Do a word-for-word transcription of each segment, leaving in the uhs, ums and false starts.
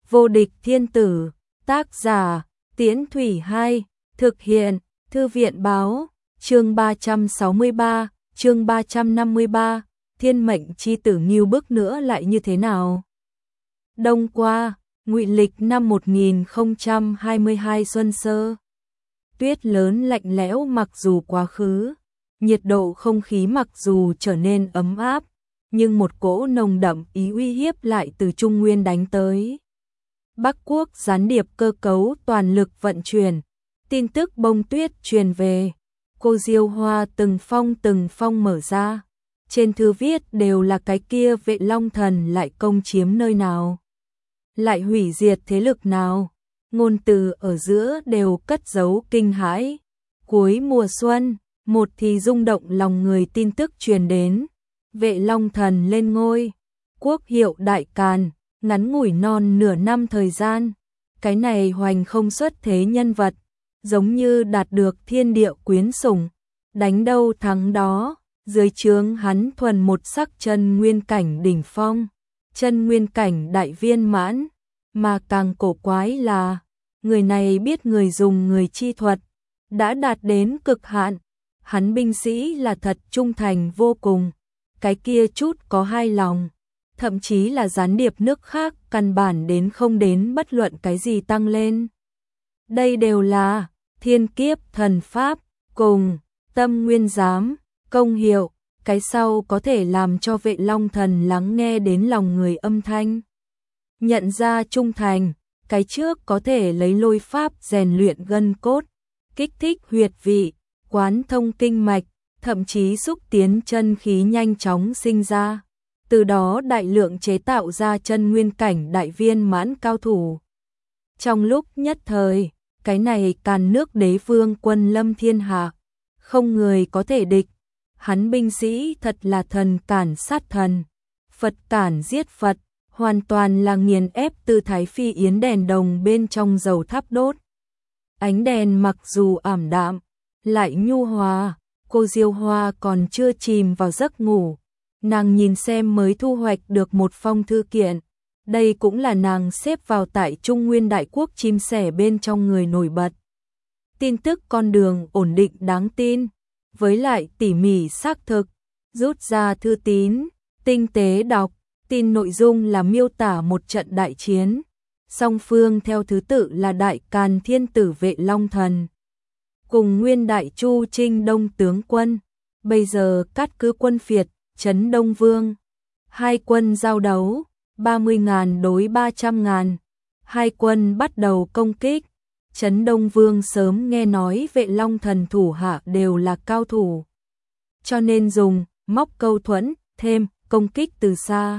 Vô địch thiên tử, tác giả, Tiễn Thủy Hai, thực hiện, Thư viện báo, chương ba trăm sáu mươi ba, chương ba trăm năm mươi ba, thiên mệnh chi tử nghiêu bức nữa lại như thế nào? Đông qua, Ngụy lịch năm một nghìn không trăm hai mươi hai xuân sơ. Tuyết lớn lạnh lẽo mặc dù quá khứ, nhiệt độ không khí mặc dù trở nên ấm áp, nhưng một cỗ nồng đậm ý uy hiếp lại từ Trung Nguyên đánh tới. Bắc Quốc gián điệp cơ cấu toàn lực vận chuyển, tin tức bông tuyết truyền về, cô Diêu Hoa từng phong từng phong mở ra, trên thư viết đều là cái kia Vệ Long Thần lại công chiếm nơi nào, lại hủy diệt thế lực nào, ngôn từ ở giữa đều cất giấu kinh hãi. Cuối mùa xuân, một thì rung động lòng người tin tức truyền đến, Vệ Long Thần lên ngôi, quốc hiệu Đại Càn, ngắn ngủi non nửa năm thời gian, cái này hoành không xuất thế nhân vật, giống như đạt được thiên địa quyến sủng, đánh đâu thắng đó, dưới trướng hắn thuần một sắc chân nguyên cảnh đỉnh phong, chân nguyên cảnh đại viên mãn, mà càng cổ quái là, người này biết người dùng người chi thuật, đã đạt đến cực hạn, hắn binh sĩ là thật trung thành vô cùng, cái kia chút có hai lòng, thậm chí là gián điệp nước khác căn bản đến không đến bất luận cái gì tăng lên. Đây đều là thiên kiếp thần pháp, cùng tâm nguyên giám, công hiệu, cái sau có thể làm cho Vệ Long Thần lắng nghe đến lòng người âm thanh. Nhận ra trung thành, cái trước có thể lấy lôi pháp rèn luyện gân cốt, kích thích huyệt vị, quán thông kinh mạch, thậm chí xúc tiến chân khí nhanh chóng sinh ra, từ đó đại lượng chế tạo ra chân nguyên cảnh đại viên mãn cao thủ. Trong lúc nhất thời, cái này Càn nước đế vương quân lâm thiên hạ, không người có thể địch, hắn binh sĩ thật là thần cản sát thần, Phật cản giết Phật, hoàn toàn là nghiền ép từ Thái Phi Yến đèn đồng bên trong dầu thắp đốt. Ánh đèn mặc dù ảm đạm, lại nhu hòa, cô Diêu Hoa còn chưa chìm vào giấc ngủ, nàng nhìn xem mới thu hoạch được một phong thư kiện, đây cũng là nàng xếp vào tại Trung Nguyên Đại Quốc chim sẻ bên trong người nổi bật. Tin tức con đường ổn định đáng tin, với lại tỉ mỉ xác thực, rút ra thư tín, tinh tế đọc, tin nội dung là miêu tả một trận đại chiến, song phương theo thứ tự là Đại Càn thiên tử Vệ Long Thần, cùng Nguyên Đại Chu Trinh Đông tướng quân, bây giờ cát cứ quân phiệt, Trấn Đông Vương. Hai quân giao đấu, ba mươi ngàn đối ba trăm ngàn, hai quân bắt đầu công kích, Trấn Đông Vương sớm nghe nói Vệ Long Thần thủ hạ đều là cao thủ, cho nên dùng móc câu thuẫn, thêm công kích từ xa.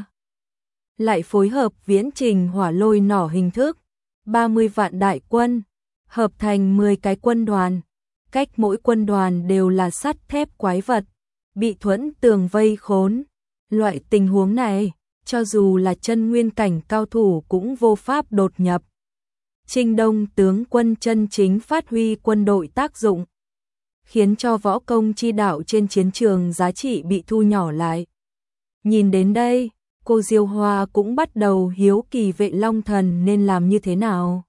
Lại phối hợp viễn trình hỏa lôi nỏ hình thức, ba mươi vạn đại quân, hợp thành mười cái quân đoàn, cách mỗi quân đoàn đều là sắt thép quái vật, bị thuẫn tường vây khốn. Loại tình huống này, cho dù là chân nguyên cảnh cao thủ cũng vô pháp đột nhập. Trinh Đông tướng quân chân chính phát huy quân đội tác dụng, khiến cho võ công chi đạo trên chiến trường giá trị bị thu nhỏ lại. Nhìn đến đây, cô Diêu Hoa cũng bắt đầu hiếu kỳ Vệ Long Thần nên làm như thế nào.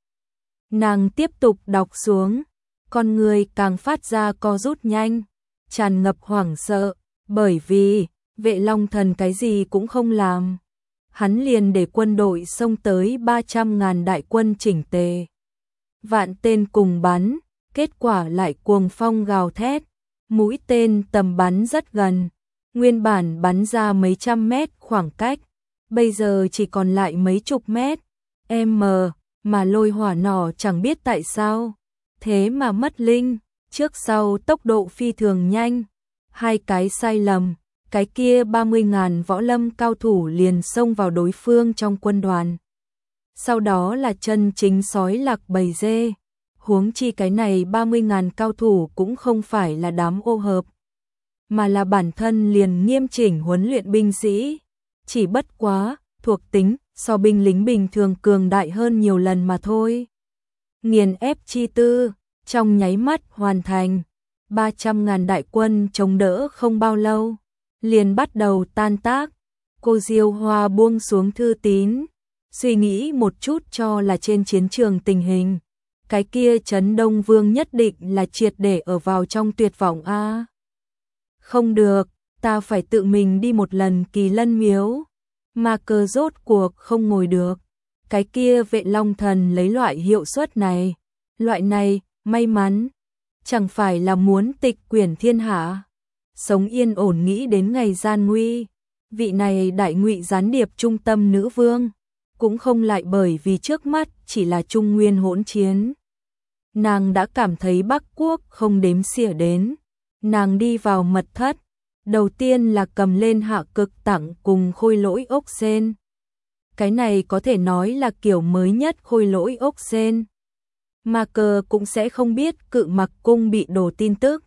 Nàng tiếp tục đọc xuống, con người càng phát ra co rút nhanh, tràn ngập hoảng sợ, bởi vì Vệ Long Thần cái gì cũng không làm. Hắn liền để quân đội xông tới ba trăm ngàn đại quân chỉnh tề. Vạn tên cùng bắn, kết quả lại cuồng phong gào thét, mũi tên tầm bắn rất gần, nguyên bản bắn ra mấy trăm mét khoảng cách, bây giờ chỉ còn lại mấy chục mét, m, mà lôi hỏa nỏ chẳng biết tại sao, thế mà mất linh, trước sau tốc độ phi thường nhanh, hai cái sai lầm, cái kia ba mươi ngàn võ lâm cao thủ liền xông vào đối phương trong quân đoàn. Sau đó là chân chính sói lạc bầy dê, huống chi cái này ba mươi ngàn cao thủ cũng không phải là đám ô hợp, mà là bản thân liền nghiêm chỉnh huấn luyện binh sĩ, chỉ bất quá, thuộc tính, so binh lính bình thường cường đại hơn nhiều lần mà thôi. Nghiền ép chi tư, trong nháy mắt hoàn thành, ba trăm ngàn đại quân chống đỡ không bao lâu, liền bắt đầu tan tác, cô Diêu Hoa buông xuống thư tín, Suy nghĩ một chút cho là trên chiến trường tình hình, cái kia Trấn Đông Vương nhất định là triệt để ở vào trong tuyệt vọng a. Không được, ta phải tự mình đi một lần Kỳ Lân Miếu. Mà cơ rốt cuộc không ngồi được. Cái kia Vệ Long Thần lấy loại hiệu suất này, loại này, may mắn, chẳng phải là muốn tịch quyển thiên hạ, sống yên ổn nghĩ đến ngày gian nguy. Vị này đại ngụy gián điệp trung tâm nữ vương, cũng không lại bởi vì trước mắt chỉ là Trung Nguyên hỗn chiến. Nàng đã cảm thấy Bắc Quốc không đếm xỉa đến. Nàng đi vào mật thất, đầu tiên là cầm lên Hạ Cực tặng cùng khôi lỗi ốc sên. Cái này có thể nói là kiểu mới nhất khôi lỗi ốc sên. Mà cờ cũng sẽ không biết Cự Mặc cung bị đổ tin tức.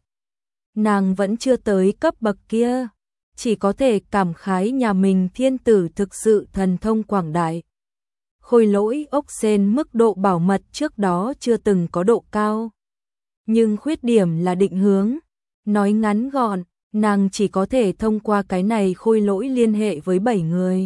Nàng vẫn chưa tới cấp bậc kia, chỉ có thể cảm khái nhà mình thiên tử thực sự thần thông quảng đại. Khôi lỗi ốc sên mức độ bảo mật trước đó chưa từng có độ cao. Nhưng khuyết điểm là định hướng. Nói ngắn gọn, nàng chỉ có thể thông qua cái này khôi lỗi liên hệ với bảy người.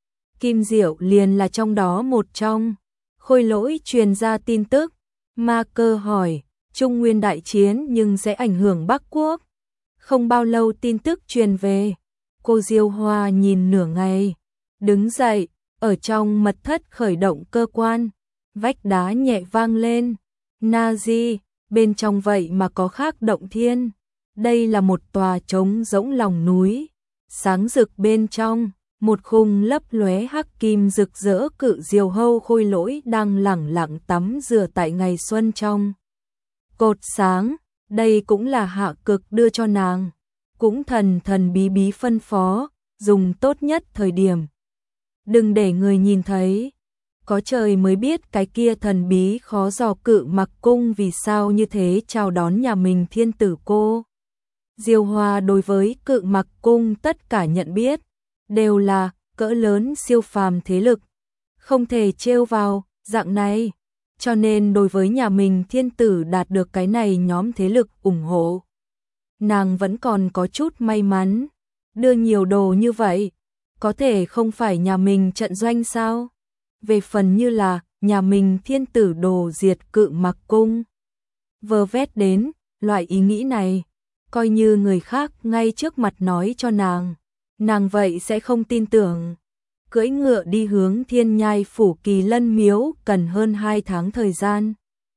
Kim Diệu liền là trong đó một trong. Khôi lỗi truyền ra tin tức. Ma Cơ hỏi, Trung Nguyên đại chiến nhưng sẽ ảnh hưởng Bắc Quốc. Không bao lâu tin tức truyền về. Cô Diêu Hoa nhìn nửa ngày, đứng dậy, ở trong mật thất khởi động cơ quan. Vách đá nhẹ vang lên. Na Di, bên trong vậy mà có khác động thiên. Đây là một tòa trống rỗng lòng núi. Sáng rực bên trong, một khung lấp lóe hắc kim rực rỡ cự diều hâu khôi lỗi đang lẳng lặng tắm rửa tại ngày xuân trong. Cột sáng, đây cũng là Hạ Cực đưa cho nàng. Cũng thần thần bí bí phân phó, dùng tốt nhất thời điểm. Đừng để người nhìn thấy. Có trời mới biết cái kia thần bí khó dò Cự Mặc cung vì sao như thế chào đón nhà mình thiên tử cô. Diêu Hoa đối với Cự Mặc cung tất cả nhận biết, đều là cỡ lớn siêu phàm thế lực, không thể trêu vào dạng này, cho nên đối với nhà mình thiên tử đạt được cái này nhóm thế lực ủng hộ. Nàng vẫn còn có chút may mắn, đưa nhiều đồ như vậy, có thể không phải nhà mình trận doanh sao? Về phần như là nhà mình thiên tử đồ diệt Cự Mặc cung. Vơ vét đến, loại ý nghĩ này, coi như người khác ngay trước mặt nói cho nàng, nàng vậy sẽ không tin tưởng. Cưỡi ngựa đi hướng Thiên Nhai phủ Kỳ Lân miếu cần hơn hai tháng thời gian.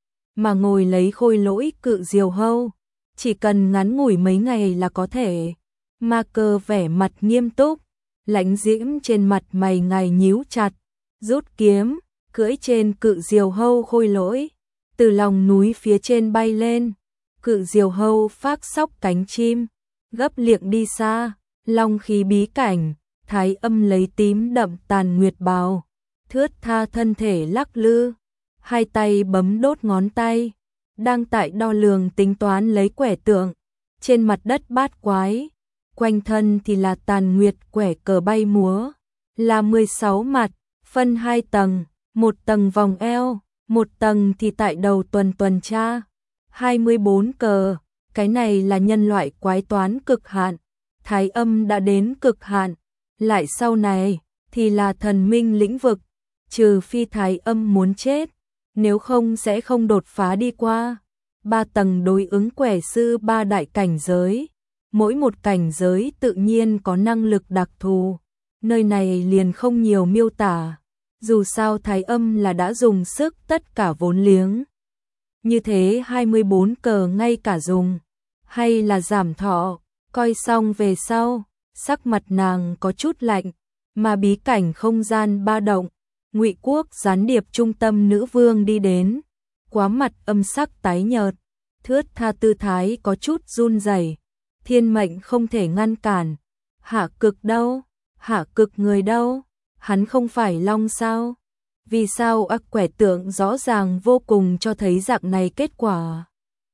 Mà ngồi lấy khôi lỗi cự diều hâu, chỉ cần ngắn ngủi mấy ngày là có thể. Ma Cơ vẻ mặt nghiêm túc, lãnh diễm trên mặt mày ngài nhíu chặt, rút kiếm, cưỡi trên cự diều hâu khôi lỗi, từ lòng núi phía trên bay lên. Cự diều hâu phác sóc cánh chim, gấp liệng đi xa, long khí bí cảnh, Thái Âm lấy tím đậm tàn nguyệt bào, thướt tha thân thể lắc lư, hai tay bấm đốt ngón tay, đang tại đo lường tính toán lấy quẻ tượng, trên mặt đất bát quái, quanh thân thì là tàn nguyệt quẻ cờ bay múa, là mười sáu mặt, phân hai tầng, một tầng vòng eo, một tầng thì tại đầu tuần tuần tra. hai mươi bốn cờ, cái này là nhân loại quái toán cực hạn, Thái Âm đã đến cực hạn, lại sau này thì là thần minh lĩnh vực, trừ phi Thái Âm muốn chết, nếu không sẽ không đột phá đi qua. Ba tầng đối ứng quẻ sư ba đại cảnh giới, mỗi một cảnh giới tự nhiên có năng lực đặc thù, nơi này liền không nhiều miêu tả, dù sao Thái Âm là đã dùng sức tất cả vốn liếng. Như thế hai mươi bốn cờ ngay cả dùng, hay là giảm thọ, coi xong về sau, sắc mặt nàng có chút lạnh, mà bí cảnh không gian ba động, Ngụy Quốc gián điệp trung tâm nữ vương đi đến, quá mặt âm sắc tái nhợt, thướt tha tư thái có chút run rẩy, thiên mệnh không thể ngăn cản. Hạ Cực đâu? Hạ Cực người đâu? Hắn không phải long sao? Vì sao ác quẻ tượng rõ ràng vô cùng cho thấy dạng này kết quả?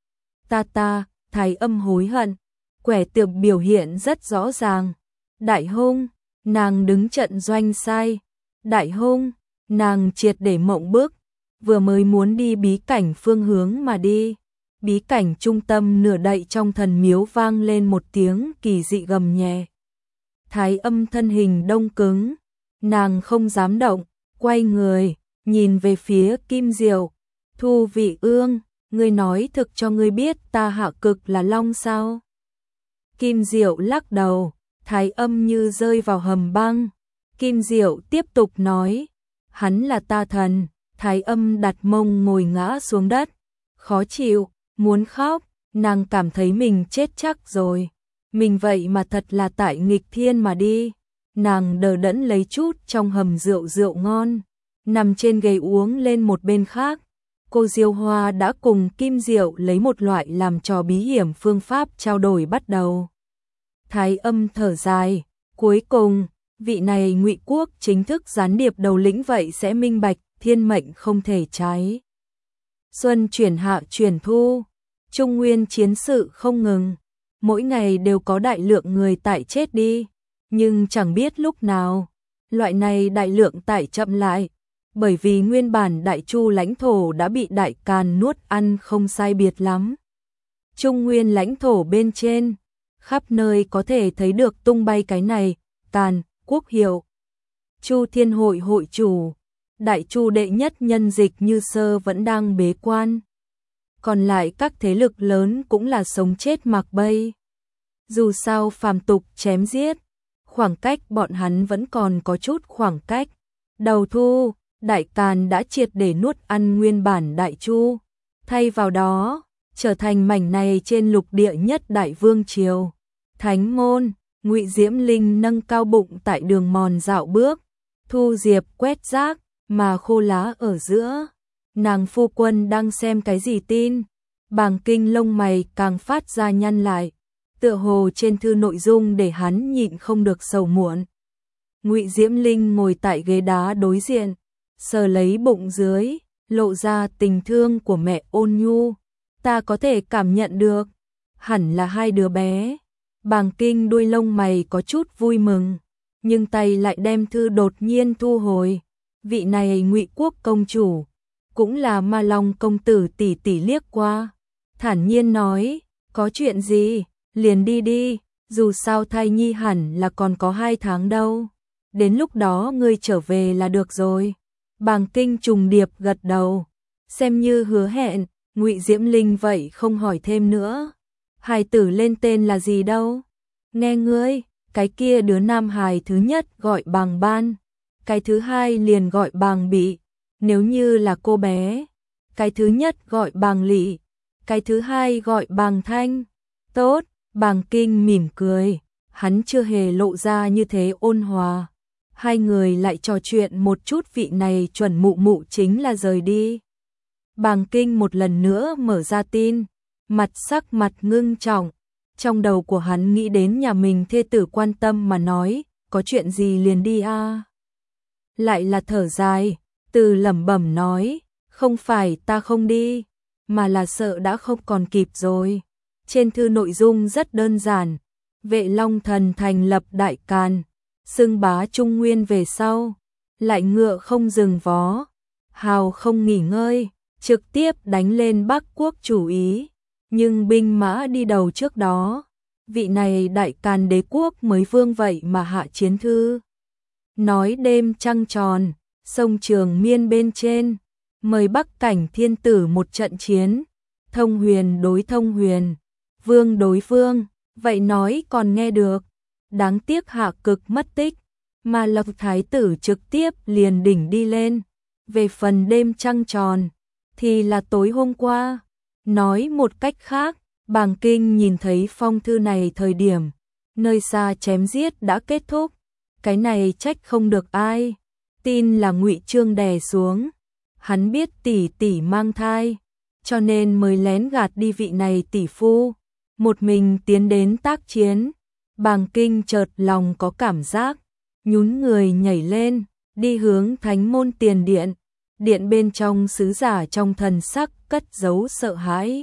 Ta ta, Thái Âm hối hận, quẻ tượng biểu hiện rất rõ ràng. Đại hung, nàng đứng trận doanh sai. Đại hung, nàng triệt để mộng bức, vừa mới muốn đi bí cảnh phương hướng mà đi. Bí cảnh trung tâm nửa đậy trong thần miếu vang lên một tiếng kỳ dị gầm nhẹ. Thái Âm thân hình đông cứng, nàng không dám động, quay người, nhìn về phía Kim Diệu, Thu Vị Ương, ngươi nói thực cho ngươi biết ta hạ cực là long sao? Kim Diệu lắc đầu, thái âm như rơi vào hầm băng. Kim Diệu tiếp tục nói, hắn là ta thần. Thái âm đặt mông ngồi ngã xuống đất, khó chịu, muốn khóc, nàng cảm thấy mình chết chắc rồi. Mình vậy mà thật là tại nghịch thiên mà đi. Nàng đờ đẫn lấy chút trong hầm rượu rượu ngon, nằm trên ghế uống lên một bên khác. Cô Diêu Hoa đã cùng Kim Diệu lấy một loại làm trò bí hiểm phương pháp trao đổi bắt đầu. Thái âm thở dài, cuối cùng, vị này Ngụy Quốc chính thức gián điệp đầu lĩnh vậy sẽ minh bạch, thiên mệnh không thể trái. Xuân chuyển hạ chuyển thu, Trung Nguyên chiến sự không ngừng, mỗi ngày đều có đại lượng người tại chết đi, nhưng chẳng biết lúc nào, loại này đại lượng tại chậm lại, bởi vì nguyên bản Đại Chu lãnh thổ đã bị Đại Càn nuốt ăn không sai biệt lắm. Trung Nguyên lãnh thổ bên trên, khắp nơi có thể thấy được tung bay cái này, Càn, quốc hiệu. Chu Thiên Hội hội chủ, Đại Chu đệ nhất nhân Dịch Như Sơ vẫn đang bế quan. Còn lại các thế lực lớn cũng là sống chết mặc bay. Dù sao phàm tục chém giết, khoảng cách bọn hắn vẫn còn có chút khoảng cách. Đầu thu, Đại Càn đã triệt để nuốt ăn nguyên bản Đại Chu, thay vào đó, trở thành mảnh này trên lục địa nhất Đại Vương Triều. Thánh môn, Ngụy Diễm Linh nâng cao bụng tại đường mòn dạo bước, Thu Diệp quét rác, mà khô lá ở giữa. Nàng phu quân đang xem cái gì tin? Bàng Kinh lông mày càng phát ra nhăn lại, tựa hồ trên thư nội dung để hắn nhịn không được sầu muộn. Ngụy Diễm Linh ngồi tại ghế đá đối diện, sờ lấy bụng dưới, lộ ra tình thương của mẹ ôn nhu. Ta có thể cảm nhận được, hẳn là hai đứa bé. Bàng Kinh đuôi lông mày có chút vui mừng, nhưng tay lại đem thư đột nhiên thu hồi. Vị này Ngụy Quốc công chủ, cũng là Ma Long công tử tỷ tỷ liếc qua, thản nhiên nói, có chuyện gì, liền đi đi, dù sao thai nhi hẳn là còn có hai tháng đâu, đến lúc đó ngươi trở về là được rồi. Bàng Kinh trùng điệp gật đầu, xem như hứa hẹn. Ngụy Diễm Linh vậy không hỏi thêm nữa. Hài tử lên tên là gì đâu? Nghe ngươi, cái kia đứa nam hài thứ nhất gọi Bàng Ban, cái thứ hai liền gọi Bàng Bị. Nếu như là cô bé, cái thứ nhất gọi Bàng Lị, cái thứ hai gọi Bàng Thanh. Tốt, Bàng Kinh mỉm cười, hắn chưa hề lộ ra như thế ôn hòa. Hai người lại trò chuyện một chút, vị này chuẩn mụ mụ chính là rời đi. Bàng Kinh một lần nữa mở ra tin, mặt sắc mặt ngưng trọng, trong đầu của hắn nghĩ đến nhà mình thê tử quan tâm mà nói, có chuyện gì liền đi a. À? Lại là thở dài, từ lẩm bẩm nói, không phải ta không đi, mà là sợ đã không còn kịp rồi. Trên thư nội dung rất đơn giản, Vệ Long Thần thành lập Đại Càn, xưng bá Trung Nguyên về sau, lại ngựa không dừng vó, hào không nghỉ ngơi, trực tiếp đánh lên Bắc Quốc chủ ý, nhưng binh mã đi đầu trước đó, vị này Đại Càn đế quốc mới vương vậy mà hạ chiến thư. Nói đêm trăng tròn, sông Trường Miên bên trên, mời Bắc Cảnh thiên tử một trận chiến, thông huyền đối thông huyền, vương đối vương, vậy nói còn nghe được, đáng tiếc hạ cực mất tích, mà Lộc Thái tử trực tiếp liền đỉnh đi lên. Về phần đêm trăng tròn, thì là tối hôm qua. Nói một cách khác, Bàng Kinh nhìn thấy phong thư này thời điểm, nơi xa chém giết đã kết thúc, cái này trách không được ai. Tin là Ngụy Trương đè xuống, hắn biết tỷ tỷ mang thai, cho nên mới lén gạt đi vị này tỷ phu, một mình tiến đến tác chiến. Bàng Kinh chợt lòng có cảm giác, nhún người nhảy lên, đi hướng Thánh môn tiền điện. Điện bên trong sứ giả trong thần sắc cất giấu sợ hãi,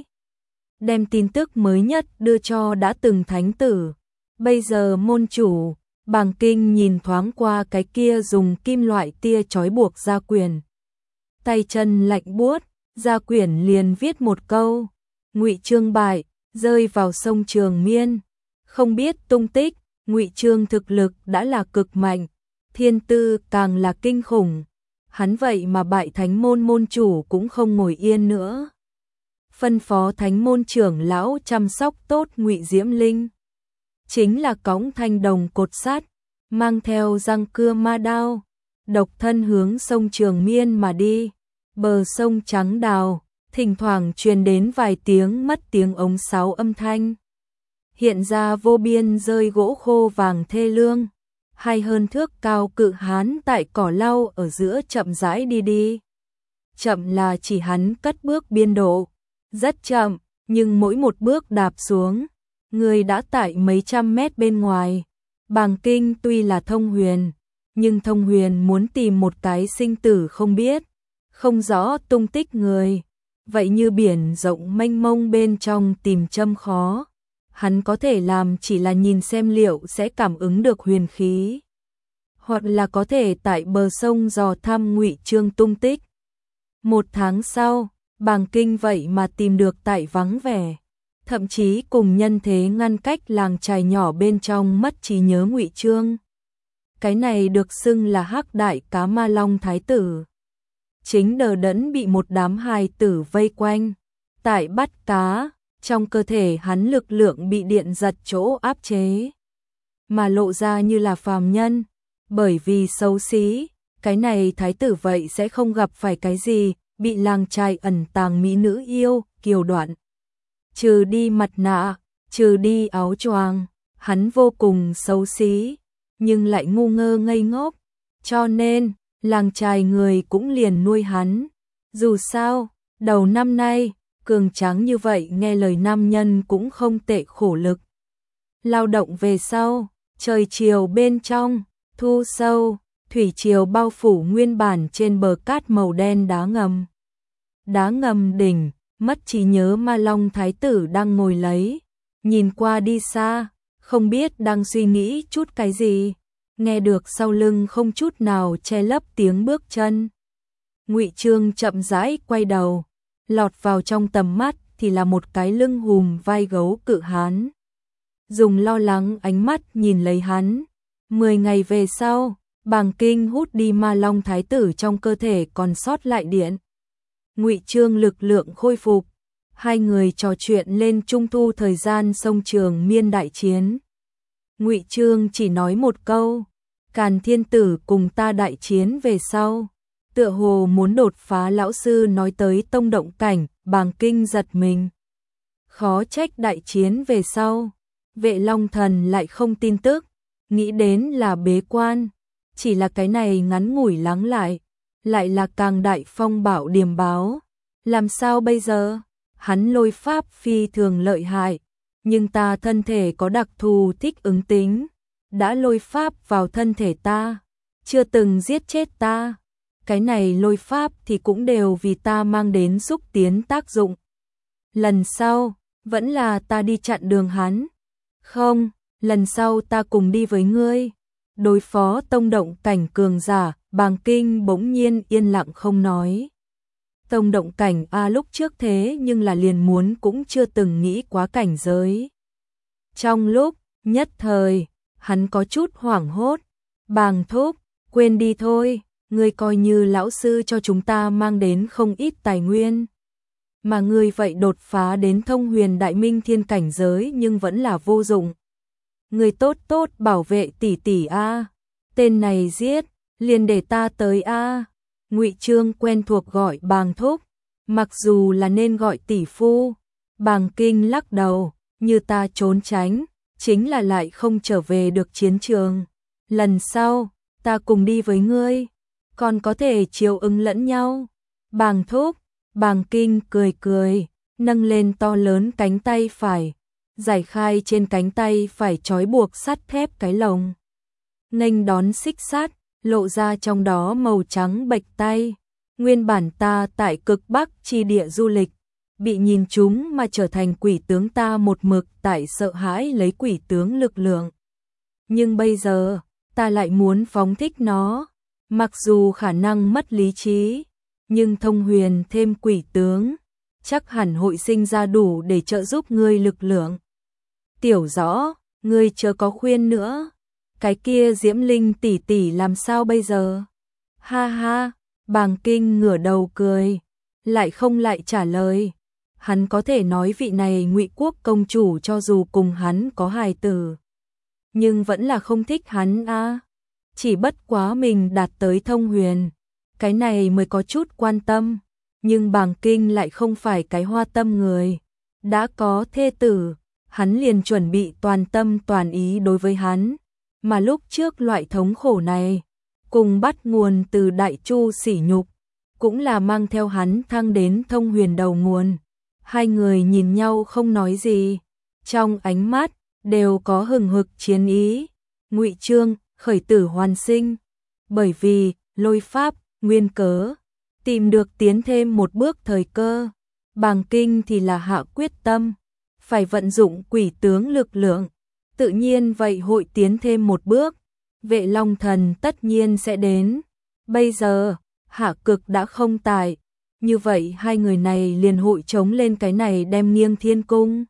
đem tin tức mới nhất đưa cho đã từng thánh tử. Bây giờ môn chủ, Bàng Kinh nhìn thoáng qua cái kia dùng kim loại tia trói buộc gia quyền, tay chân lạnh buốt, gia quyển liền viết một câu, Ngụy Trương bại, rơi vào sông Trường Miên, không biết tung tích. Ngụy Trương thực lực đã là cực mạnh, thiên tư càng là kinh khủng. hắn vậy mà bại thánh môn môn chủ cũng không ngồi yên nữa. Phân phó thánh môn trưởng lão chăm sóc tốt Ngụy Diễm Linh. Chính là cõng thanh đồng cột sắt, mang theo răng cưa ma đao, độc thân hướng sông Trường Miên mà đi. Bờ sông trắng đào, thỉnh thoảng truyền đến vài tiếng mất tiếng ống sáo âm thanh. Hiện ra vô biên rơi gỗ khô vàng thê lương, hay hơn thước cao cự hán tại cỏ lau ở giữa chậm rãi đi đi. Chậm là chỉ hắn cất bước biên độ, rất chậm, nhưng mỗi một bước đạp xuống, người đã tại mấy trăm mét bên ngoài. Bàng Kinh tuy là thông huyền, nhưng thông huyền muốn tìm một cái sinh tử không biết, không rõ tung tích người, vậy như biển rộng mênh mông bên trong tìm châm khó. Hắn có thể làm chỉ là nhìn xem liệu sẽ cảm ứng được huyền khí, hoặc là có thể tại bờ sông dò thăm Ngụy Chương tung tích. Một tháng sau, Bàng Kinh vậy mà tìm được tại vắng vẻ, thậm chí cùng nhân thế ngăn cách làng trài nhỏ bên trong mất trí nhớ Ngụy Chương. Cái này được xưng là Hắc Đại Cá Ma Long Thái tử. Chính đờ đẫn bị một đám hài tử vây quanh, tại bắt cá, trong cơ thể hắn lực lượng bị điện giật chỗ áp chế, mà lộ ra như là phàm nhân, bởi vì xấu xí, cái này thái tử vậy sẽ không gặp phải cái gì, bị làng trài ẩn tàng mỹ nữ yêu, kiều đoạn. Trừ đi mặt nạ, trừ đi áo choàng, hắn vô cùng xấu xí, nhưng lại ngu ngơ ngây ngốc, cho nên làng trài người cũng liền nuôi hắn. Dù sao, đầu năm nay, cường tráng như vậy nghe lời nam nhân cũng không tệ, khổ lực lao động về sau, trời chiều bên trong, thu sâu, thủy triều bao phủ nguyên bản trên bờ cát màu đen đá ngầm. Đá ngầm đỉnh, mất trí nhớ Ma Long Thái tử đang ngồi lấy, nhìn qua đi xa, không biết đang suy nghĩ chút cái gì, nghe được sau lưng không chút nào che lấp tiếng bước chân. Ngụy Chương chậm rãi quay đầu, lọt vào trong tầm mắt thì là một cái lưng hùm vai gấu cự hán. Dùng lo lắng ánh mắt nhìn lấy hắn. Mười ngày về sau, Bàng Kinh hút đi Ma Long Thái tử trong cơ thể còn sót lại điện. Ngụy Chương lực lượng khôi phục, hai người trò chuyện lên trung thu thời gian sông Trường Miên đại chiến. Ngụy Chương chỉ nói một câu, Càn Thiên Tử cùng ta đại chiến về sau, tựa hồ muốn đột phá. Lão sư nói tới tông động cảnh, Bàng Kinh giật mình. Khó trách đại chiến về sau, Vệ Long Thần lại không tin tức, nghĩ đến là bế quan, chỉ là cái này ngắn ngủi lắng lại, lại là càng đại phong bảo điềm báo. Làm sao bây giờ? Hắn lôi pháp phi thường lợi hại, nhưng ta thân thể có đặc thù thích ứng tính, đã lôi pháp vào thân thể ta, chưa từng giết chết ta. Cái này lôi pháp thì cũng đều vì ta mang đến xúc tiến tác dụng. Lần sau, vẫn là ta đi chặn đường hắn. Không, lần sau ta cùng đi với ngươi. Đối phó tông động cảnh cường giả, Bàng Kinh bỗng nhiên yên lặng không nói. Tông động cảnh a lúc trước thế nhưng là liền muốn cũng chưa từng nghĩ quá cảnh giới. Trong lúc nhất thời, hắn có chút hoảng hốt. Bàng thúc, quên đi thôi, ngươi coi như lão sư cho chúng ta mang đến không ít tài nguyên. Mà ngươi vậy đột phá đến thông huyền đại minh thiên cảnh giới nhưng vẫn là vô dụng. Ngươi tốt tốt bảo vệ tỷ tỷ a, tên này giết, liền để ta tới a. Ngụy Chương quen thuộc gọi Bàng thúc, mặc dù là nên gọi tỷ phu. Bàng Kinh lắc đầu, như ta trốn tránh, chính là lại không trở về được chiến trường. Lần sau, ta cùng đi với ngươi, còn có thể chiếu ứng lẫn nhau. Bàng thúc, Bàng Kinh cười cười, nâng lên to lớn cánh tay phải, giải khai trên cánh tay phải trói buộc sắt thép cái lồng. Nghênh đón xích sắt, lộ ra trong đó màu trắng bạch tay. Nguyên bản ta tại cực Bắc chi địa du lịch, bị nhìn chúng mà trở thành quỷ tướng, ta một mực tại sợ hãi lấy quỷ tướng lực lượng. Nhưng bây giờ, ta lại muốn phóng thích nó, mặc dù khả năng mất lý trí, nhưng thông huyền thêm quỷ tướng, chắc hẳn hội sinh ra đủ để trợ giúp ngươi lực lượng. Tiểu Rõ, ngươi chớ có khuyên nữa, cái kia Diễm Linh tỷ tỷ làm sao bây giờ? Ha ha, Bàng Kinh ngửa đầu cười, lại không lại trả lời. Hắn có thể nói vị này Ngụy Quốc công chủ cho dù cùng hắn có hài tử, nhưng vẫn là không thích hắn a. Chỉ bất quá mình đạt tới thông huyền, cái này mới có chút quan tâm, nhưng Bàng Kinh lại không phải cái hoa tâm người, đã có thê tử, hắn liền chuẩn bị toàn tâm toàn ý đối với hắn, mà lúc trước loại thống khổ này, cùng bắt nguồn từ Đại Chu sỉ nhục, cũng là mang theo hắn thăng đến thông huyền đầu nguồn. Hai người nhìn nhau không nói gì, trong ánh mắt đều có hừng hực chiến ý. Ngụy Chương khởi tử hoàn sinh, bởi vì lôi pháp nguyên cớ, tìm được tiến thêm một bước thời cơ. Bàng Kinh thì là hạ quyết tâm, phải vận dụng quỷ tướng lực lượng, tự nhiên vậy hội tiến thêm một bước. Vệ Long Thần tất nhiên sẽ đến. Bây giờ, hạ cực đã không tại, như vậy hai người này liền hội chống lên cái này đem nghiêng thiên cung.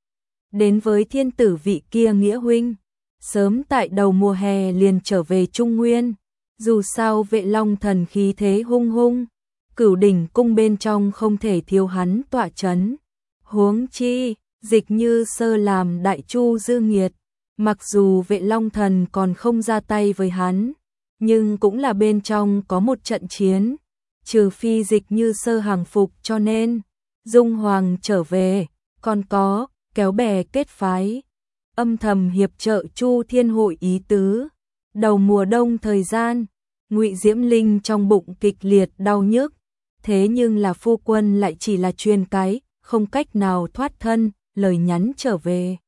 Đến với thiên tử vị kia nghĩa huynh, sớm tại đầu mùa hè liền trở về Trung Nguyên, dù sao Vệ Long Thần khí thế hung hung, Cửu Đỉnh cung bên trong không thể thiếu hắn tọa chấn. Huống chi, Dịch Như Sơ làm Đại Chu dư nghiệt, mặc dù Vệ Long Thần còn không ra tay với hắn, nhưng cũng là bên trong có một trận chiến, trừ phi Dịch Như Sơ hàng phục, cho nên Dung Hoàng trở về, còn có kéo bè kết phái, âm thầm hiệp trợ Chu Thiên Hội ý tứ. Đầu mùa đông thời gian, Ngụy Diễm Linh trong bụng kịch liệt đau nhức, thế nhưng là phu quân lại chỉ là truyền cái, không cách nào thoát thân, lời nhắn trở về.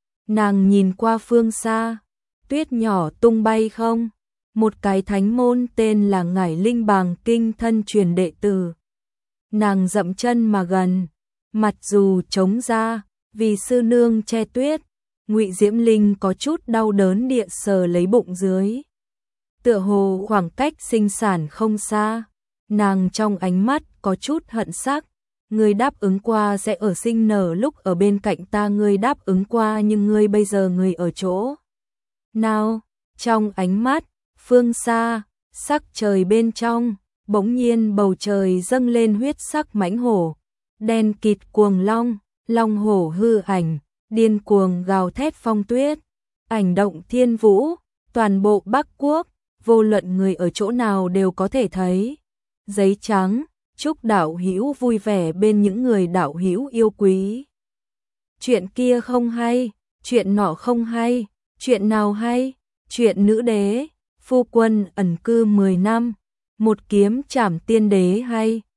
Nàng nhìn qua phương xa, tuyết nhỏ tung bay không, một cái thánh môn tên là Ngải Linh Bàng Kinh thân truyền đệ tử. Nàng dậm chân mà gần, mặc dù trống ra, vì sư nương che tuyết, Ngụy Diễm Linh có chút đau đớn địa sờ lấy bụng dưới. Tựa hồ khoảng cách sinh sản không xa, nàng trong ánh mắt có chút hận sắc. Ngươi đáp ứng qua sẽ ở sinh nở lúc ở bên cạnh ta, ngươi đáp ứng qua, nhưng ngươi bây giờ ngươi ở chỗ nào? Trong ánh mắt, phương xa, sắc trời bên trong, bỗng nhiên bầu trời dâng lên huyết sắc mãnh hổ, đen kịt cuồng long, long hổ hư ảnh, điên cuồng gào thét phong tuyết, ảnh động thiên vũ, toàn bộ Bắc Quốc, vô luận người ở chỗ nào đều có thể thấy. Giấy trắng, chúc đạo hữu vui vẻ bên những người đạo hữu yêu quý. Chuyện kia không hay, chuyện nọ không hay, chuyện nào hay? Chuyện nữ đế, phu quân ẩn cư mười năm, một kiếm trảm tiên đế hay?